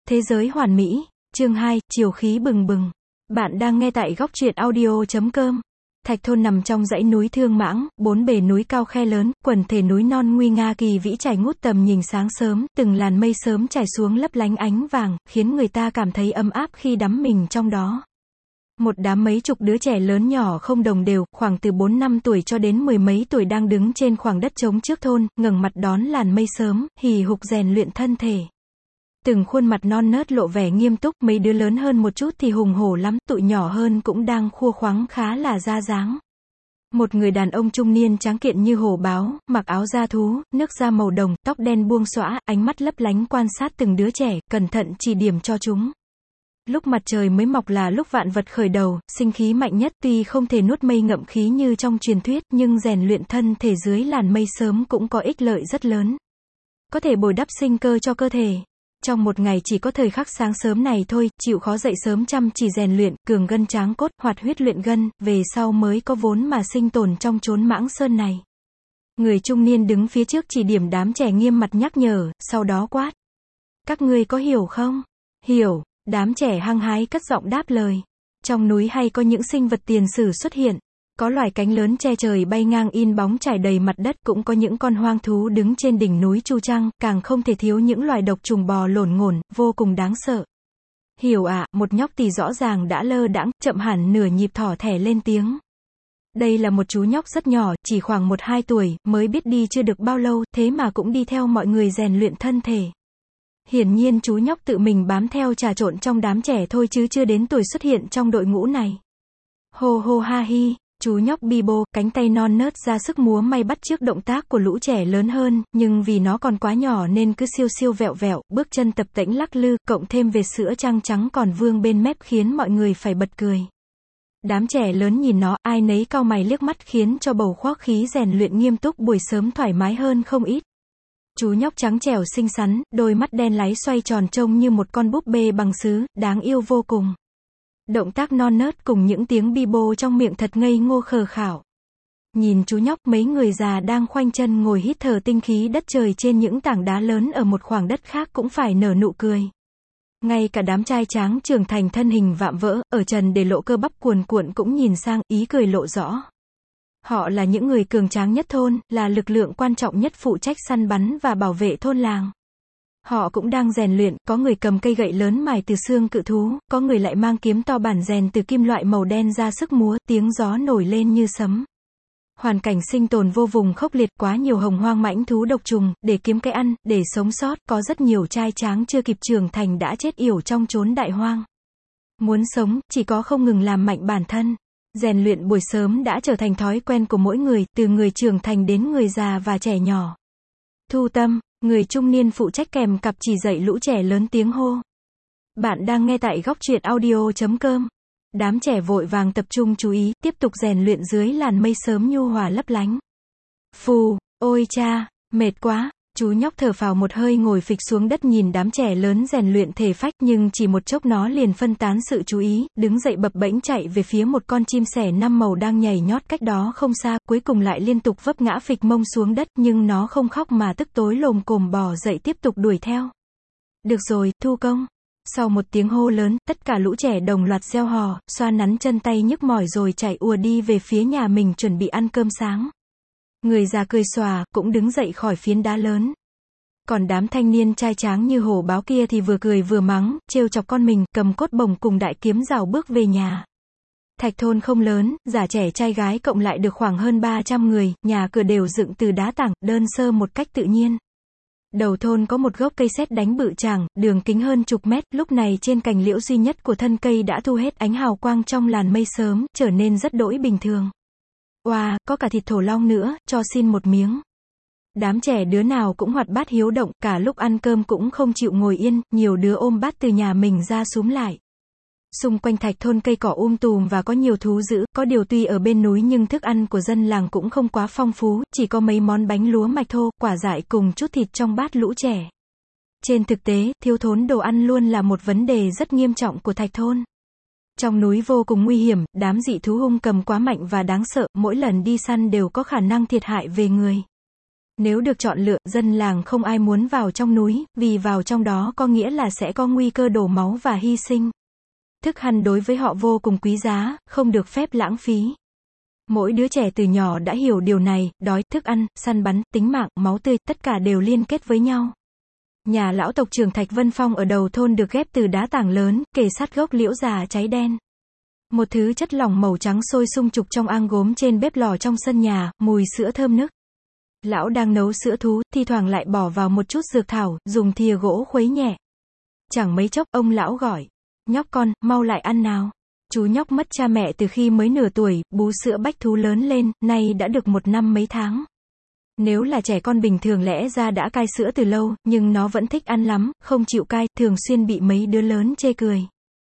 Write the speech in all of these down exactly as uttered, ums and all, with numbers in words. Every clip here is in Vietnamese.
Thế giới hoàn mỹ, chương hai, chiều khí bừng bừng. Bạn đang nghe tại góc truyện audio chấm com. Thạch Thôn nằm trong dãy núi Thương Mãng, bốn bề núi cao khe lớn, quần thể núi non nguy nga kỳ vĩ trải ngút tầm nhìn sáng sớm, từng làn mây sớm trải xuống lấp lánh ánh vàng, khiến người ta cảm thấy ấm áp khi đắm mình trong đó. Một đám mấy chục đứa trẻ lớn nhỏ không đồng đều, khoảng từ bốn năm tuổi cho đến mười mấy tuổi đang đứng trên khoảng đất trống trước thôn, ngẩng mặt đón làn mây sớm, hì hục rèn luyện thân thể. Từng khuôn mặt non nớt lộ vẻ nghiêm túc, mấy đứa lớn hơn một chút thì hùng hổ lắm, tụi nhỏ hơn cũng đang khua khoắng khá là ra dáng. Một người đàn ông trung niên tráng kiện như hổ báo, mặc áo da thú, nước da màu đồng, tóc đen buông xõa, ánh mắt lấp lánh quan sát từng đứa trẻ, cẩn thận chỉ điểm cho chúng. Lúc mặt trời mới mọc là lúc vạn vật khởi đầu, sinh khí mạnh nhất, tuy không thể nuốt mây ngậm khí như trong truyền thuyết, nhưng rèn luyện thân thể dưới làn mây sớm cũng có ích lợi rất lớn. Có thể bồi đắp sinh cơ cho cơ thể. Trong một ngày chỉ có thời khắc sáng sớm này thôi, chịu khó dậy sớm chăm chỉ rèn luyện, cường gân tráng cốt, hoạt huyết luyện gân, về sau mới có vốn mà sinh tồn trong chốn Mãng Sơn này. Người trung niên đứng phía trước chỉ điểm đám trẻ nghiêm mặt nhắc nhở, sau đó quát. Các ngươi có hiểu không? Hiểu. Đám trẻ hăng hái cất giọng đáp lời. Trong núi hay có những sinh vật tiền sử xuất hiện. Có loài cánh lớn che trời bay ngang in bóng trải đầy mặt đất, cũng có những con hoang thú đứng trên đỉnh núi Chu Trăng, càng không thể thiếu những loài độc trùng bò lổn ngổn, vô cùng đáng sợ. Hiểu ạ, à, một nhóc tỳ rõ ràng đã lơ đãng, chậm hẳn nửa nhịp thỏ thẻ lên tiếng. Đây là một chú nhóc rất nhỏ, chỉ khoảng một hai tuổi, mới biết đi chưa được bao lâu, thế mà cũng đi theo mọi người rèn luyện thân thể. Hiển nhiên chú nhóc tự mình bám theo trà trộn trong đám trẻ thôi chứ chưa đến tuổi xuất hiện trong đội ngũ này. Hô hô ha hi, chú nhóc Bibo, cánh tay non nớt ra sức múa may bắt chước động tác của lũ trẻ lớn hơn, nhưng vì nó còn quá nhỏ nên cứ siêu siêu vẹo vẹo, bước chân tập tễnh lắc lư, cộng thêm vệt sữa trăng trắng còn vương bên mép khiến mọi người phải bật cười. Đám trẻ lớn nhìn nó, ai nấy cau mày liếc mắt khiến cho bầu khoác khí rèn luyện nghiêm túc buổi sớm thoải mái hơn không ít. Chú nhóc trắng trẻo xinh xắn, đôi mắt đen láy xoay tròn trông như một con búp bê bằng sứ, đáng yêu vô cùng. Động tác non nớt cùng những tiếng bibo trong miệng thật ngây ngô khờ khảo. Nhìn chú nhóc, mấy người già đang khoanh chân ngồi hít thở tinh khí đất trời trên những tảng đá lớn ở một khoảng đất khác cũng phải nở nụ cười. Ngay cả đám trai tráng trưởng thành thân hình vạm vỡ, ở trần để lộ cơ bắp cuồn cuộn cũng nhìn sang, ý cười lộ rõ. Họ là những người cường tráng nhất thôn, là lực lượng quan trọng nhất phụ trách săn bắn và bảo vệ thôn làng. Họ cũng đang rèn luyện, có người cầm cây gậy lớn mài từ xương cự thú, có người lại mang kiếm to bản rèn từ kim loại màu đen ra sức múa, tiếng gió nổi lên như sấm. Hoàn cảnh sinh tồn vô vùng khốc liệt, quá nhiều hồng hoang mãnh thú độc trùng, để kiếm cái ăn, để sống sót, có rất nhiều trai tráng chưa kịp trưởng thành đã chết yểu trong chốn đại hoang. Muốn sống, chỉ có không ngừng làm mạnh bản thân. Rèn luyện buổi sớm đã trở thành thói quen của mỗi người, từ người trưởng thành đến người già và trẻ nhỏ. Thu Tâm, người trung niên phụ trách kèm cặp chỉ dạy lũ trẻ lớn tiếng hô. Bạn đang nghe tại góc truyện audio chấm com. Đám trẻ vội vàng tập trung chú ý, tiếp tục rèn luyện dưới làn mây sớm nhu hòa lấp lánh. Phù, ôi cha, mệt quá. Chú nhóc thở phào một hơi ngồi phịch xuống đất nhìn đám trẻ lớn rèn luyện thể phách, nhưng chỉ một chốc nó liền phân tán sự chú ý, đứng dậy bập bễnh chạy về phía một con chim sẻ năm màu đang nhảy nhót cách đó không xa, cuối cùng lại liên tục vấp ngã phịch mông xuống đất, nhưng nó không khóc mà tức tối lồm cồm bò dậy tiếp tục đuổi theo. Được rồi, thu công. Sau một tiếng hô lớn, tất cả lũ trẻ đồng loạt reo hò, xoa nắn chân tay nhức mỏi rồi chạy ùa đi về phía nhà mình chuẩn bị ăn cơm sáng. Người già cười xòa, cũng đứng dậy khỏi phiến đá lớn. Còn đám thanh niên trai tráng như hổ báo kia thì vừa cười vừa mắng, trêu chọc con mình, cầm cốt bồng cùng đại kiếm rào bước về nhà. Thạch thôn không lớn, già trẻ trai gái cộng lại được khoảng hơn ba trăm người, nhà cửa đều dựng từ đá tảng, đơn sơ một cách tự nhiên. Đầu thôn có một gốc cây sét đánh bự chảng, đường kính hơn chục mét, lúc này trên cành liễu duy nhất của thân cây đã thu hết ánh hào quang trong làn mây sớm, trở nên rất đỗi bình thường. Oa, wow, có cả thịt thổ long nữa, cho xin một miếng. Đám trẻ đứa nào cũng hoạt bát hiếu động, cả lúc ăn cơm cũng không chịu ngồi yên, nhiều đứa ôm bát từ nhà mình ra xúm lại. Xung quanh thạch thôn cây cỏ um tùm và có nhiều thú dữ, có điều tuy ở bên núi nhưng thức ăn của dân làng cũng không quá phong phú, chỉ có mấy món bánh lúa mạch thô, quả dại cùng chút thịt trong bát lũ trẻ. Trên thực tế, thiếu thốn đồ ăn luôn là một vấn đề rất nghiêm trọng của thạch thôn. Trong núi vô cùng nguy hiểm, đám dị thú hung cầm quá mạnh và đáng sợ, mỗi lần đi săn đều có khả năng thiệt hại về người. Nếu được chọn lựa, dân làng không ai muốn vào trong núi, vì vào trong đó có nghĩa là sẽ có nguy cơ đổ máu và hy sinh. Thức ăn đối với họ vô cùng quý giá, không được phép lãng phí. Mỗi đứa trẻ từ nhỏ đã hiểu điều này, đói, thức ăn, săn bắn, tính mạng, máu tươi, tất cả đều liên kết với nhau. Nhà lão tộc trưởng Thạch Vân Phong ở đầu thôn được ghép từ đá tảng lớn, kề sát gốc liễu già cháy đen. Một thứ chất lỏng màu trắng sôi sung trục trong ang gốm trên bếp lò trong sân nhà, mùi sữa thơm nức. Lão đang nấu sữa thú, thi thoảng lại bỏ vào một chút dược thảo, dùng thìa gỗ khuấy nhẹ. Chẳng mấy chốc, ông lão gọi. Nhóc con, mau lại ăn nào. Chú nhóc mất cha mẹ từ khi mới nửa tuổi, bú sữa bách thú lớn lên, nay đã được một năm mấy tháng. Nếu là trẻ con bình thường lẽ ra đã cai sữa từ lâu, nhưng nó vẫn thích ăn lắm, không chịu cai, thường xuyên bị mấy đứa lớn chê cười.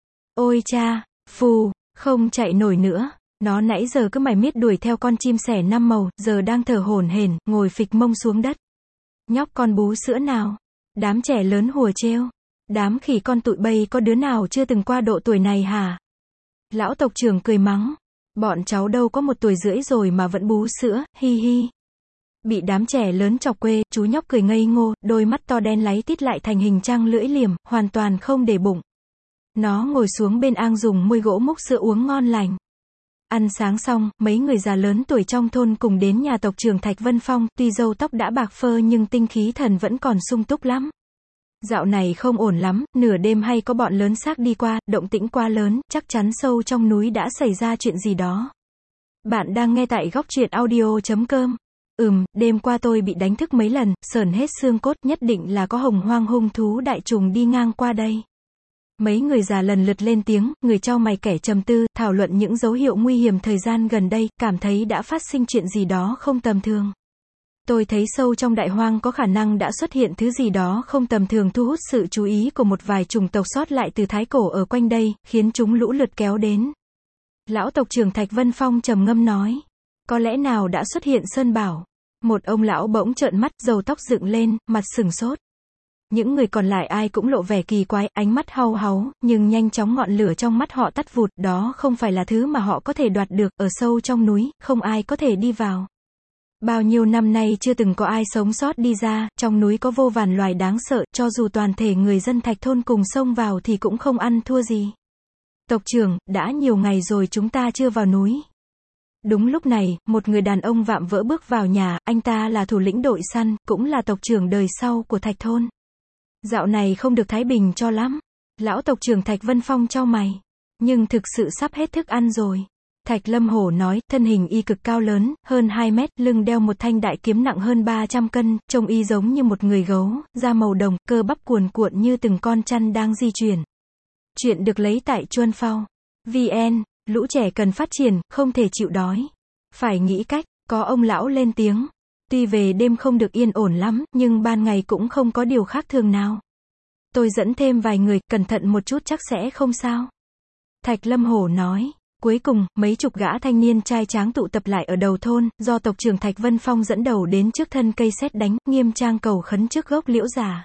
Ôi cha, phù, không chạy nổi nữa. Nó nãy giờ cứ mải miết đuổi theo con chim sẻ năm màu, giờ đang thở hổn hển, ngồi phịch mông xuống đất. Nhóc con bú sữa nào. Đám trẻ lớn hùa trêu. Đám khỉ con tụi bay có đứa nào chưa từng qua độ tuổi này hả? Lão tộc trưởng cười mắng. Bọn cháu đâu có một tuổi rưỡi rồi mà vẫn bú sữa, hi hi. Bị đám trẻ lớn chọc quê, chú nhóc cười ngây ngô, đôi mắt to đen láy tít lại thành hình trăng lưỡi liềm, hoàn toàn không để bụng. Nó ngồi xuống bên ang dùng môi gỗ múc sữa uống ngon lành. Ăn sáng xong, mấy người già lớn tuổi trong thôn cùng đến nhà tộc trưởng Thạch Vân Phong, tuy râu tóc đã bạc phơ nhưng tinh khí thần vẫn còn sung túc lắm. Dạo này không ổn lắm, nửa đêm hay có bọn lớn xác đi qua, động tĩnh quá lớn, chắc chắn sâu trong núi đã xảy ra chuyện gì đó. Bạn đang nghe tại góc truyện audio chấm com. Ừm, đêm qua tôi bị đánh thức mấy lần, sởn hết xương cốt, nhất định là có hồng hoang hung thú đại trùng đi ngang qua đây. Mấy người già lần lượt lên tiếng, người trao mày kẻ trầm tư, thảo luận những dấu hiệu nguy hiểm thời gian gần đây, cảm thấy đã phát sinh chuyện gì đó không tầm thường. Tôi thấy sâu trong đại hoang có khả năng đã xuất hiện thứ gì đó không tầm thường thu hút sự chú ý của một vài chủng tộc sót lại từ thái cổ ở quanh đây, khiến chúng lũ lượt kéo đến. Lão tộc trưởng Thạch Vân Phong trầm ngâm nói. Có lẽ nào đã xuất hiện sơn bảo. Một ông lão bỗng trợn mắt, râu tóc dựng lên, mặt sừng sốt. Những người còn lại ai cũng lộ vẻ kỳ quái, ánh mắt hau háu, nhưng nhanh chóng ngọn lửa trong mắt họ tắt vụt, đó không phải là thứ mà họ có thể đoạt được, ở sâu trong núi, không ai có thể đi vào. Bao nhiêu năm nay chưa từng có ai sống sót đi ra, trong núi có vô vàn loài đáng sợ, cho dù toàn thể người dân Thạch thôn cùng xông vào thì cũng không ăn thua gì. Tộc trưởng, đã nhiều ngày rồi chúng ta chưa vào núi. Đúng lúc này, một người đàn ông vạm vỡ bước vào nhà, anh ta là thủ lĩnh đội săn, cũng là tộc trưởng đời sau của Thạch thôn. Dạo này không được thái bình cho lắm. Lão tộc trưởng Thạch Vân Phong chau mày. Nhưng thực sự sắp hết thức ăn rồi. Thạch Lâm Hổ nói, thân hình y cực cao lớn, hơn hai mét, lưng đeo một thanh đại kiếm nặng hơn ba trăm cân, trông y giống như một người gấu, da màu đồng, cơ bắp cuồn cuộn như từng con chăn đang di chuyển. Chuyện được lấy tại Chuan Phao. vê en, lũ trẻ cần phát triển, không thể chịu đói. Phải nghĩ cách, có ông lão lên tiếng. Tuy về đêm không được yên ổn lắm, nhưng ban ngày cũng không có điều khác thường nào. Tôi dẫn thêm vài người, cẩn thận một chút chắc sẽ không sao. Thạch Lâm Hổ nói. Cuối cùng, mấy chục gã thanh niên trai tráng tụ tập lại ở đầu thôn, do tộc trưởng Thạch Vân Phong dẫn đầu đến trước thân cây sét đánh, nghiêm trang cầu khấn trước gốc liễu già.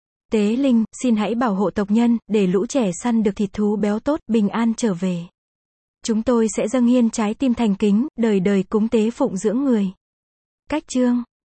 Tế linh, xin hãy bảo hộ tộc nhân, để lũ trẻ săn được thịt thú béo tốt, bình an trở về. Chúng tôi sẽ dâng hiến trái tim thành kính, đời đời cúng tế phụng dưỡng người. Cách chương